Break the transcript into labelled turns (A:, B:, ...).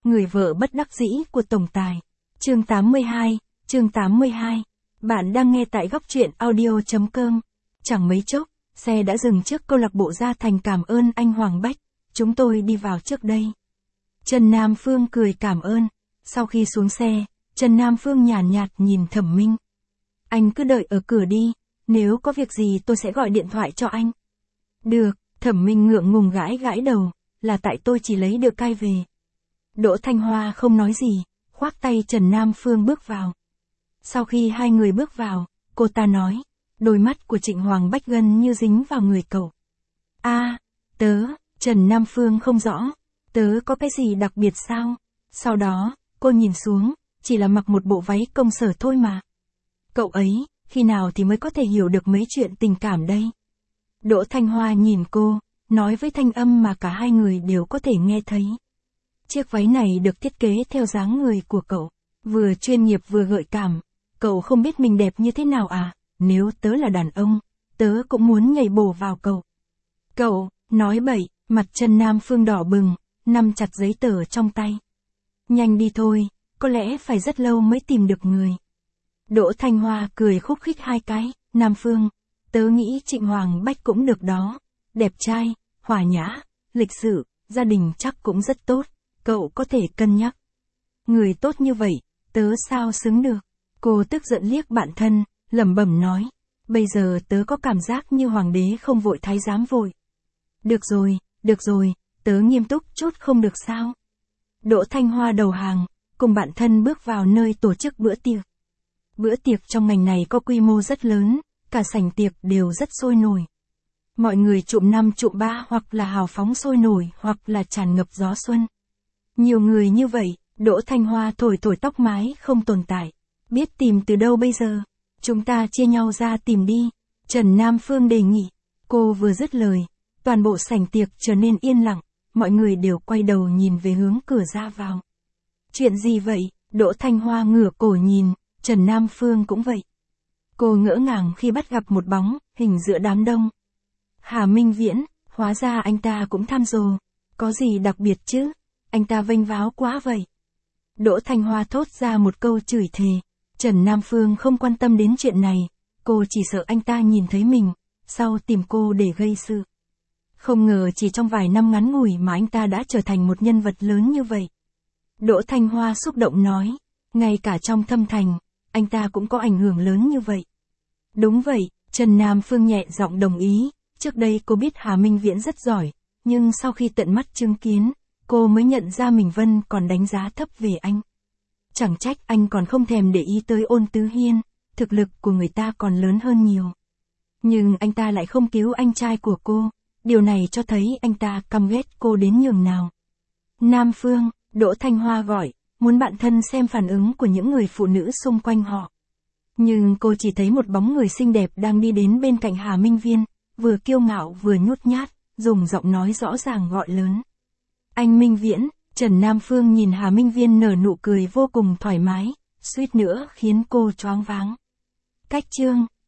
A: Người vợ bất đắc dĩ của tổng tài. Chương 82. Bạn đang nghe tại góc truyện audio.com. Chẳng mấy chốc, xe đã dừng trước câu lạc bộ Gia Thành. Cảm ơn anh Hoàng Bách, chúng tôi đi vào trước đây. Trần Nam Phương cười cảm ơn. Sau khi xuống xe, Trần Nam Phương nhàn nhạt nhìn Thẩm Minh. Anh cứ đợi ở cửa đi, nếu có việc gì tôi sẽ gọi điện thoại cho anh. Được, Thẩm Minh ngượng ngùng gãi gãi đầu, là tại tôi chỉ lấy được cai về. Đỗ Thanh Hoa không nói gì, khoác tay Trần Nam Phương bước vào. Sau khi hai người bước vào, cô ta nói, đôi mắt của Trịnh Hoàng Bách gần như dính vào người cậu. Trần Nam Phương không rõ, tớ có cái gì đặc biệt sao? Sau đó, cô nhìn xuống, chỉ là mặc một bộ váy công sở thôi mà. Cậu ấy, khi nào thì mới có thể hiểu được mấy chuyện tình cảm đây? Đỗ Thanh Hoa nhìn cô, nói với thanh âm mà cả hai người đều có thể nghe thấy. Chiếc váy này được thiết kế theo dáng người của cậu, vừa chuyên nghiệp vừa gợi cảm. Cậu không biết mình đẹp như thế nào à? Nếu tớ là đàn ông, tớ cũng muốn nhảy bổ vào cậu. Cậu, nói bậy, mặt Trần Nam Phương đỏ bừng, nắm chặt giấy tờ trong tay. Nhanh đi thôi, có lẽ phải rất lâu mới tìm được người. Đỗ Thanh Hoa cười khúc khích hai cái, Nam Phương, tớ nghĩ Trịnh Hoàng Bách cũng được đó. Đẹp trai, hòa nhã, lịch sự, gia đình chắc cũng rất tốt, cậu có thể cân nhắc. Người tốt như vậy, tớ sao xứng được? Cô tức giận liếc bạn thân, lẩm bẩm nói, bây giờ tớ có cảm giác như hoàng đế không vội thái giám vội. Được rồi, tớ nghiêm túc chút không được sao? Đỗ Thanh Hoa đầu hàng, cùng bạn thân bước vào nơi tổ chức bữa tiệc. Bữa tiệc trong ngành này có quy mô rất lớn, cả sảnh tiệc đều rất sôi nổi. Mọi người trụm 5 trụm 3 hoặc là hào phóng sôi nổi hoặc là tràn ngập gió xuân. Nhiều người như vậy, Đỗ Thanh Hoa thổi tóc mái không tồn tại. Biết tìm từ đâu bây giờ? Chúng ta chia nhau ra tìm đi. Trần Nam Phương đề nghị. Cô vừa dứt lời, toàn bộ sảnh tiệc trở nên yên lặng, mọi người đều quay đầu nhìn về hướng cửa ra vào. Chuyện gì vậy? Đỗ Thanh Hoa ngửa cổ nhìn, Trần Nam Phương cũng vậy. Cô ngỡ ngàng khi bắt gặp một bóng hình giữa đám đông. Hà Minh Viễn, hóa ra anh ta cũng tham dự. Có gì đặc biệt chứ? Anh ta vênh váo quá vậy. Đỗ Thanh Hoa thốt ra một câu chửi thề. Trần Nam Phương không quan tâm đến chuyện này, cô chỉ sợ anh ta nhìn thấy mình, sau tìm cô để gây sự. Không ngờ chỉ trong vài năm ngắn ngủi mà anh ta đã trở thành một nhân vật lớn như vậy. Đỗ Thanh Hoa xúc động nói, ngay cả trong thâm thành, anh ta cũng có ảnh hưởng lớn như vậy. Đúng vậy, Trần Nam Phương nhẹ giọng đồng ý, trước đây cô biết Hà Minh Viễn rất giỏi, nhưng sau khi tận mắt chứng kiến, cô mới nhận ra mình vẫn còn đánh giá thấp về anh. Chẳng trách anh còn không thèm để ý tới Ôn Tứ Hiên, thực lực của người ta còn lớn hơn nhiều. Nhưng anh ta lại không cứu anh trai của cô, điều này cho thấy anh ta căm ghét cô đến nhường nào. Nam Phương, Đỗ Thanh Hoa gọi, muốn bạn thân xem phản ứng của những người phụ nữ xung quanh họ. Nhưng cô chỉ thấy một bóng người xinh đẹp đang đi đến bên cạnh Hà Minh Viễn, vừa kiêu ngạo vừa nhút nhát, dùng giọng nói rõ ràng gọi lớn. Anh Minh Viễn. Trần Nam Phương nhìn Hà Minh Viễn nở nụ cười vô cùng thoải mái, suýt nữa khiến cô choáng váng. Cách chương